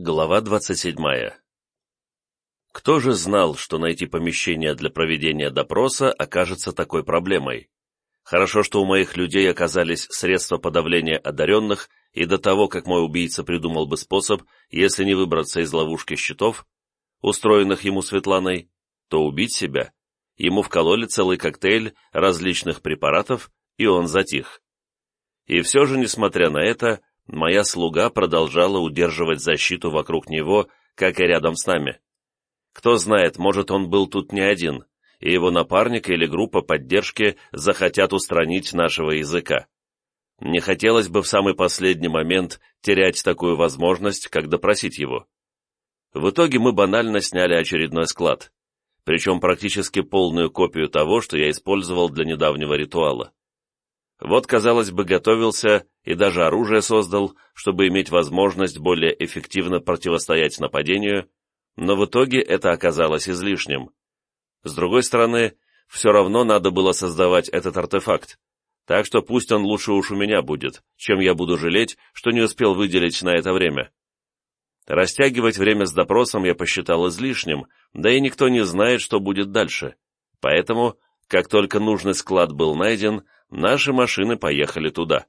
Глава 27. Кто же знал, что найти помещение для проведения допроса окажется такой проблемой? Хорошо, что у моих людей оказались средства подавления одаренных, и до того, как мой убийца придумал бы способ, если не выбраться из ловушки щитов, устроенных ему Светланой, то убить себя. Ему вкололи целый коктейль различных препаратов, и он затих. И все же, несмотря на это, моя слуга продолжала удерживать защиту вокруг него, как и рядом с нами. Кто знает, может, он был тут не один, и его напарник или группа поддержки захотят устранить нашего языка. Не хотелось бы в самый последний момент терять такую возможность, как допросить его. В итоге мы банально сняли очередной склад, причем практически полную копию того, что я использовал для недавнего ритуала. Вот, казалось бы, готовился и даже оружие создал, чтобы иметь возможность более эффективно противостоять нападению, но в итоге это оказалось излишним. С другой стороны, все равно надо было создавать этот артефакт, так что пусть он лучше уж у меня будет, чем я буду жалеть, что не успел выделить на это время. Растягивать время с допросом я посчитал излишним, да и никто не знает, что будет дальше. Поэтому, как только нужный склад был найден, наши машины поехали туда.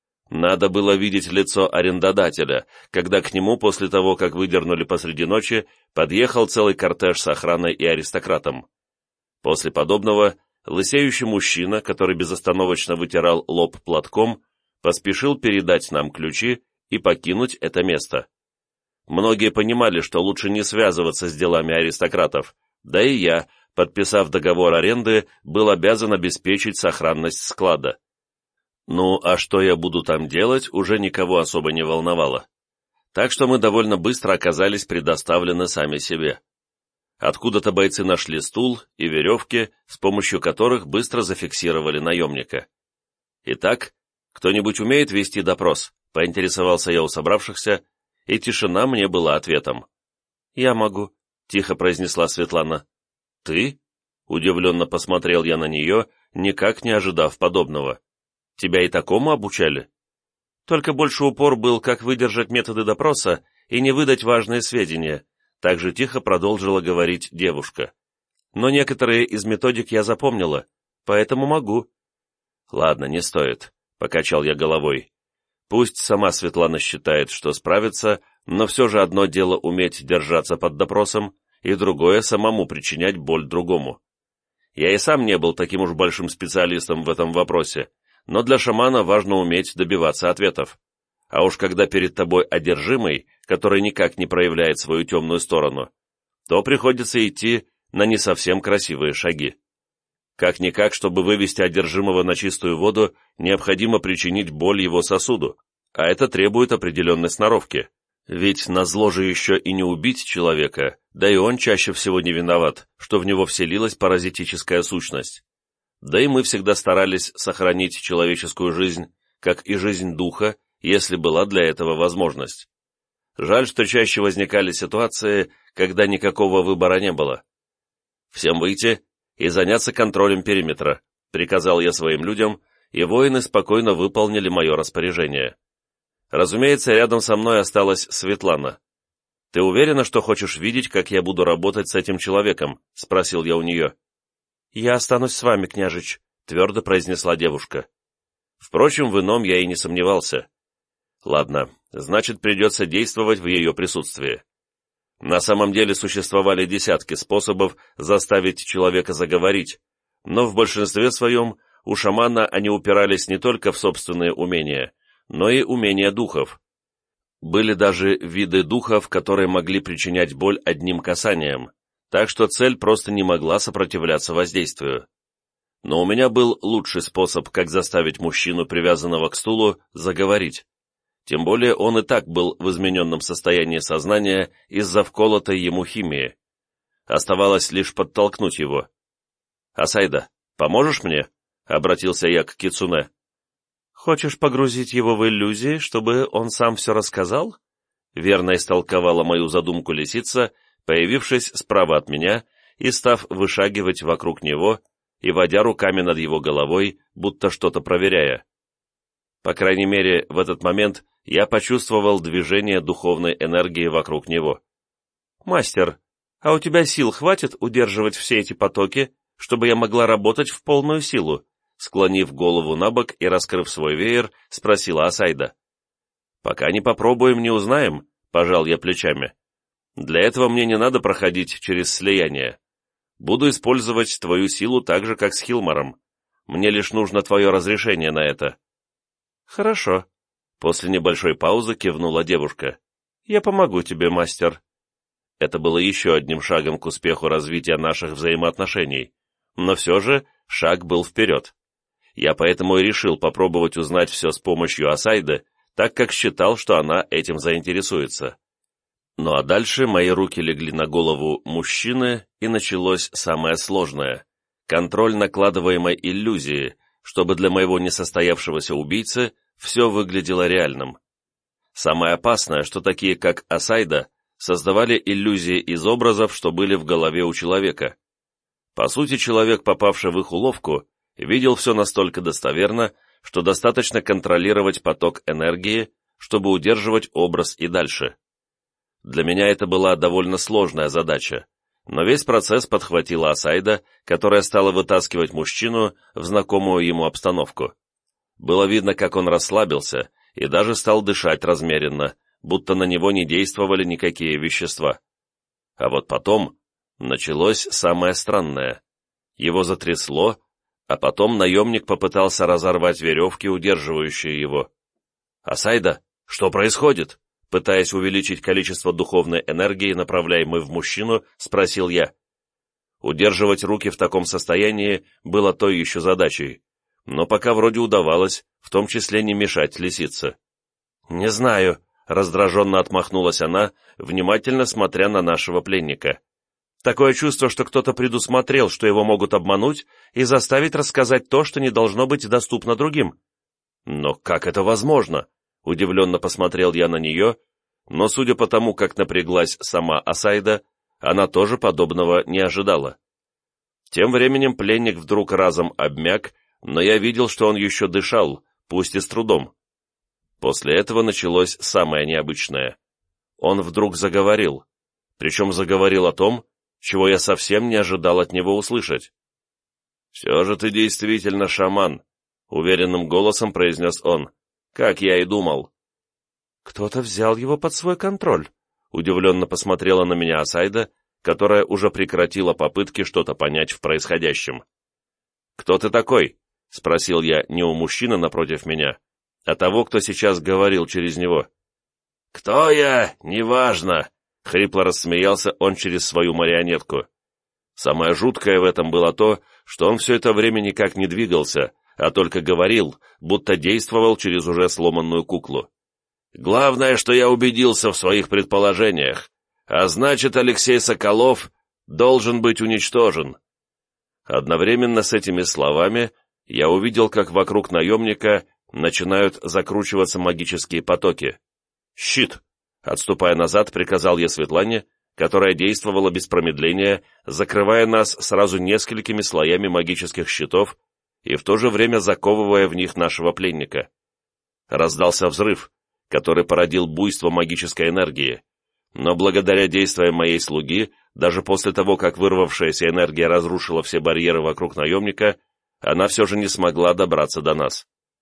Надо было видеть лицо арендодателя, когда к нему после того, как выдернули посреди ночи, подъехал целый кортеж с охраной и аристократом. После подобного лысеющий мужчина, который безостановочно вытирал лоб платком, поспешил передать нам ключи и покинуть это место. Многие понимали, что лучше не связываться с делами аристократов, да и я, подписав договор аренды, был обязан обеспечить сохранность склада. Ну, а что я буду там делать, уже никого особо не волновало. Так что мы довольно быстро оказались предоставлены сами себе. Откуда-то бойцы нашли стул и веревки, с помощью которых быстро зафиксировали наемника. «Итак, кто-нибудь умеет вести допрос?» — поинтересовался я у собравшихся, и тишина мне была ответом. «Я могу», — тихо произнесла Светлана. «Ты?» — удивленно посмотрел я на нее, никак не ожидав подобного. «Тебя и такому обучали?» «Только больше упор был, как выдержать методы допроса и не выдать важные сведения», — так же тихо продолжила говорить девушка. «Но некоторые из методик я запомнила, поэтому могу». «Ладно, не стоит», — покачал я головой. «Пусть сама Светлана считает, что справится, но все же одно дело уметь держаться под допросом, и другое — самому причинять боль другому. Я и сам не был таким уж большим специалистом в этом вопросе, но для шамана важно уметь добиваться ответов. А уж когда перед тобой одержимый, который никак не проявляет свою темную сторону, то приходится идти на не совсем красивые шаги. Как-никак, чтобы вывести одержимого на чистую воду, необходимо причинить боль его сосуду, а это требует определенной сноровки. Ведь назло же еще и не убить человека, да и он чаще всего не виноват, что в него вселилась паразитическая сущность. Да и мы всегда старались сохранить человеческую жизнь, как и жизнь духа, если была для этого возможность. Жаль, что чаще возникали ситуации, когда никакого выбора не было. «Всем выйти и заняться контролем периметра», — приказал я своим людям, и воины спокойно выполнили мое распоряжение. Разумеется, рядом со мной осталась Светлана. «Ты уверена, что хочешь видеть, как я буду работать с этим человеком?» — спросил я у нее. «Я останусь с вами, княжич», — твердо произнесла девушка. Впрочем, в ином я и не сомневался. Ладно, значит, придется действовать в ее присутствии. На самом деле существовали десятки способов заставить человека заговорить, но в большинстве своем у шамана они упирались не только в собственные умения, но и умения духов. Были даже виды духов, которые могли причинять боль одним касанием, так что цель просто не могла сопротивляться воздействию. Но у меня был лучший способ, как заставить мужчину, привязанного к стулу, заговорить. Тем более он и так был в измененном состоянии сознания из-за вколотой ему химии. Оставалось лишь подтолкнуть его. «Асайда, поможешь мне?» — обратился я к Кицуне. «Хочешь погрузить его в иллюзии, чтобы он сам все рассказал?» Верно истолковала мою задумку лисица, появившись справа от меня и став вышагивать вокруг него и водя руками над его головой, будто что-то проверяя. По крайней мере, в этот момент я почувствовал движение духовной энергии вокруг него. «Мастер, а у тебя сил хватит удерживать все эти потоки, чтобы я могла работать в полную силу?» Склонив голову набок и раскрыв свой веер, спросила Асайда. «Пока не попробуем, не узнаем», — пожал я плечами. «Для этого мне не надо проходить через слияние. Буду использовать твою силу так же, как с Хилмаром. Мне лишь нужно твое разрешение на это». «Хорошо», — после небольшой паузы кивнула девушка. «Я помогу тебе, мастер». Это было еще одним шагом к успеху развития наших взаимоотношений, но все же шаг был вперед. Я поэтому и решил попробовать узнать все с помощью Асайды, так как считал, что она этим заинтересуется. Ну а дальше мои руки легли на голову мужчины, и началось самое сложное — контроль накладываемой иллюзии, чтобы для моего несостоявшегося убийцы все выглядело реальным. Самое опасное, что такие, как Асайда, создавали иллюзии из образов, что были в голове у человека. По сути, человек, попавший в их уловку, видел все настолько достоверно, что достаточно контролировать поток энергии, чтобы удерживать образ и дальше. Для меня это была довольно сложная задача, но весь процесс подхватила Асайда, которая стала вытаскивать мужчину в знакомую ему обстановку. Было видно, как он расслабился и даже стал дышать размеренно, будто на него не действовали никакие вещества. А вот потом началось самое странное. Его затрясло, а потом наемник попытался разорвать веревки, удерживающие его. «Асайда, что происходит?» Пытаясь увеличить количество духовной энергии, направляемой в мужчину, спросил я. Удерживать руки в таком состоянии было той еще задачей, но пока вроде удавалось, в том числе не мешать лисице. «Не знаю», — раздраженно отмахнулась она, внимательно смотря на нашего пленника. «Такое чувство, что кто-то предусмотрел, что его могут обмануть и заставить рассказать то, что не должно быть доступно другим». «Но как это возможно?» Удивленно посмотрел я на нее, но, судя по тому, как напряглась сама Асайда, она тоже подобного не ожидала. Тем временем пленник вдруг разом обмяк, но я видел, что он еще дышал, пусть и с трудом. После этого началось самое необычное. Он вдруг заговорил, причем заговорил о том, чего я совсем не ожидал от него услышать. «Все же ты действительно шаман», — уверенным голосом произнес он. «Как я и думал». «Кто-то взял его под свой контроль», — удивленно посмотрела на меня Асайда, которая уже прекратила попытки что-то понять в происходящем. «Кто ты такой?» — спросил я не у мужчины напротив меня, а того, кто сейчас говорил через него. «Кто я? Неважно», — хрипло рассмеялся он через свою марионетку. Самое жуткое в этом было то, что он все это время никак не двигался, а только говорил, будто действовал через уже сломанную куклу. «Главное, что я убедился в своих предположениях, а значит, Алексей Соколов должен быть уничтожен». Одновременно с этими словами я увидел, как вокруг наемника начинают закручиваться магические потоки. «Щит!» — отступая назад, приказал я Светлане, которая действовала без промедления, закрывая нас сразу несколькими слоями магических щитов и в то же время заковывая в них нашего пленника. Раздался взрыв, который породил буйство магической энергии, но благодаря действиям моей слуги, даже после того, как вырвавшаяся энергия разрушила все барьеры вокруг наемника, она все же не смогла добраться до нас.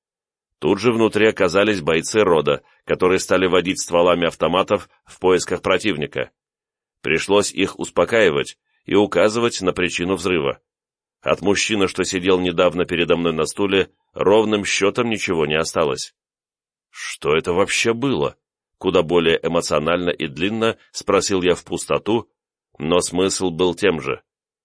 Тут же внутри оказались бойцы рода, которые стали водить стволами автоматов в поисках противника. Пришлось их успокаивать и указывать на причину взрыва. От мужчины, что сидел недавно передо мной на стуле, ровным счетом ничего не осталось. «Что это вообще было?» Куда более эмоционально и длинно спросил я в пустоту, но смысл был тем же.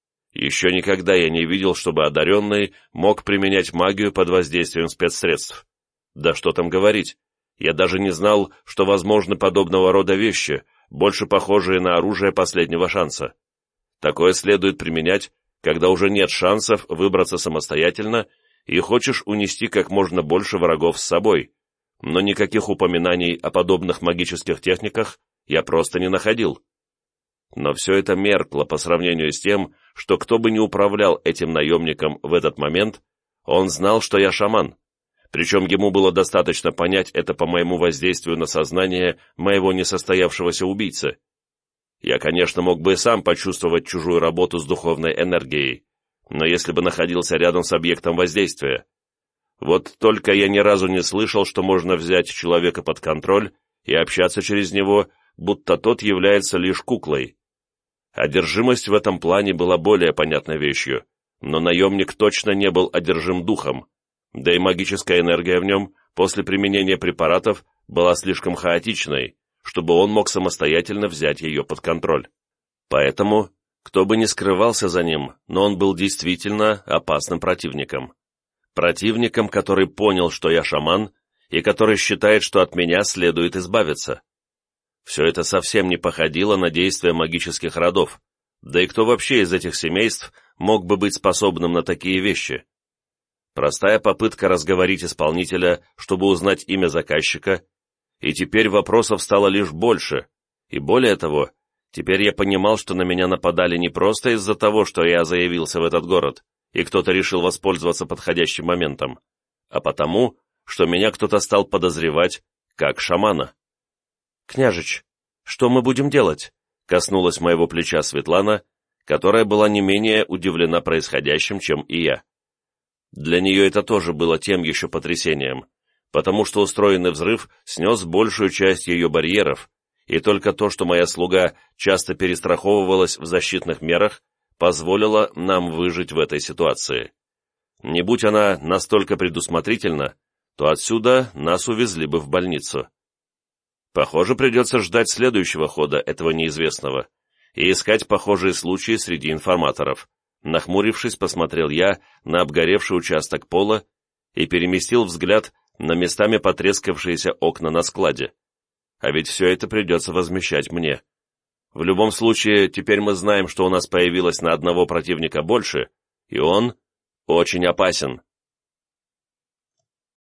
Еще никогда я не видел, чтобы одаренный мог применять магию под воздействием спецсредств. Да что там говорить, я даже не знал, что возможны подобного рода вещи, больше похожие на оружие последнего шанса. Такое следует применять, когда уже нет шансов выбраться самостоятельно и хочешь унести как можно больше врагов с собой, но никаких упоминаний о подобных магических техниках я просто не находил. Но все это меркло по сравнению с тем, что кто бы ни управлял этим наемником в этот момент, он знал, что я шаман, Причем ему было достаточно понять это по моему воздействию на сознание моего несостоявшегося убийцы. Я, конечно, мог бы и сам почувствовать чужую работу с духовной энергией, но если бы находился рядом с объектом воздействия. Вот только я ни разу не слышал, что можно взять человека под контроль и общаться через него, будто тот является лишь куклой. Одержимость в этом плане была более понятной вещью, но наемник точно не был одержим духом, да и магическая энергия в нем после применения препаратов была слишком хаотичной, чтобы он мог самостоятельно взять ее под контроль. Поэтому, кто бы ни скрывался за ним, но он был действительно опасным противником. Противником, который понял, что я шаман, и который считает, что от меня следует избавиться. Все это совсем не походило на действия магических родов, да и кто вообще из этих семейств мог бы быть способным на такие вещи? Простая попытка разговорить исполнителя, чтобы узнать имя заказчика, и теперь вопросов стало лишь больше, и более того, теперь я понимал, что на меня нападали не просто из-за того, что я заявился в этот город, и кто-то решил воспользоваться подходящим моментом, а потому, что меня кто-то стал подозревать как шамана. «Княжич, что мы будем делать?» — коснулась моего плеча Светлана, которая была не менее удивлена происходящим, чем и я. Для нее это тоже было тем еще потрясением, потому что устроенный взрыв снес большую часть ее барьеров, и только то, что моя слуга часто перестраховывалась в защитных мерах, позволило нам выжить в этой ситуации. Не будь она настолько предусмотрительна, то отсюда нас увезли бы в больницу. Похоже, придется ждать следующего хода этого неизвестного и искать похожие случаи среди информаторов. Нахмурившись, посмотрел я на обгоревший участок пола и переместил взгляд на местами потрескавшиеся окна на складе. А ведь все это придется возмещать мне. В любом случае, теперь мы знаем, что у нас появилось на одного противника больше, и он очень опасен.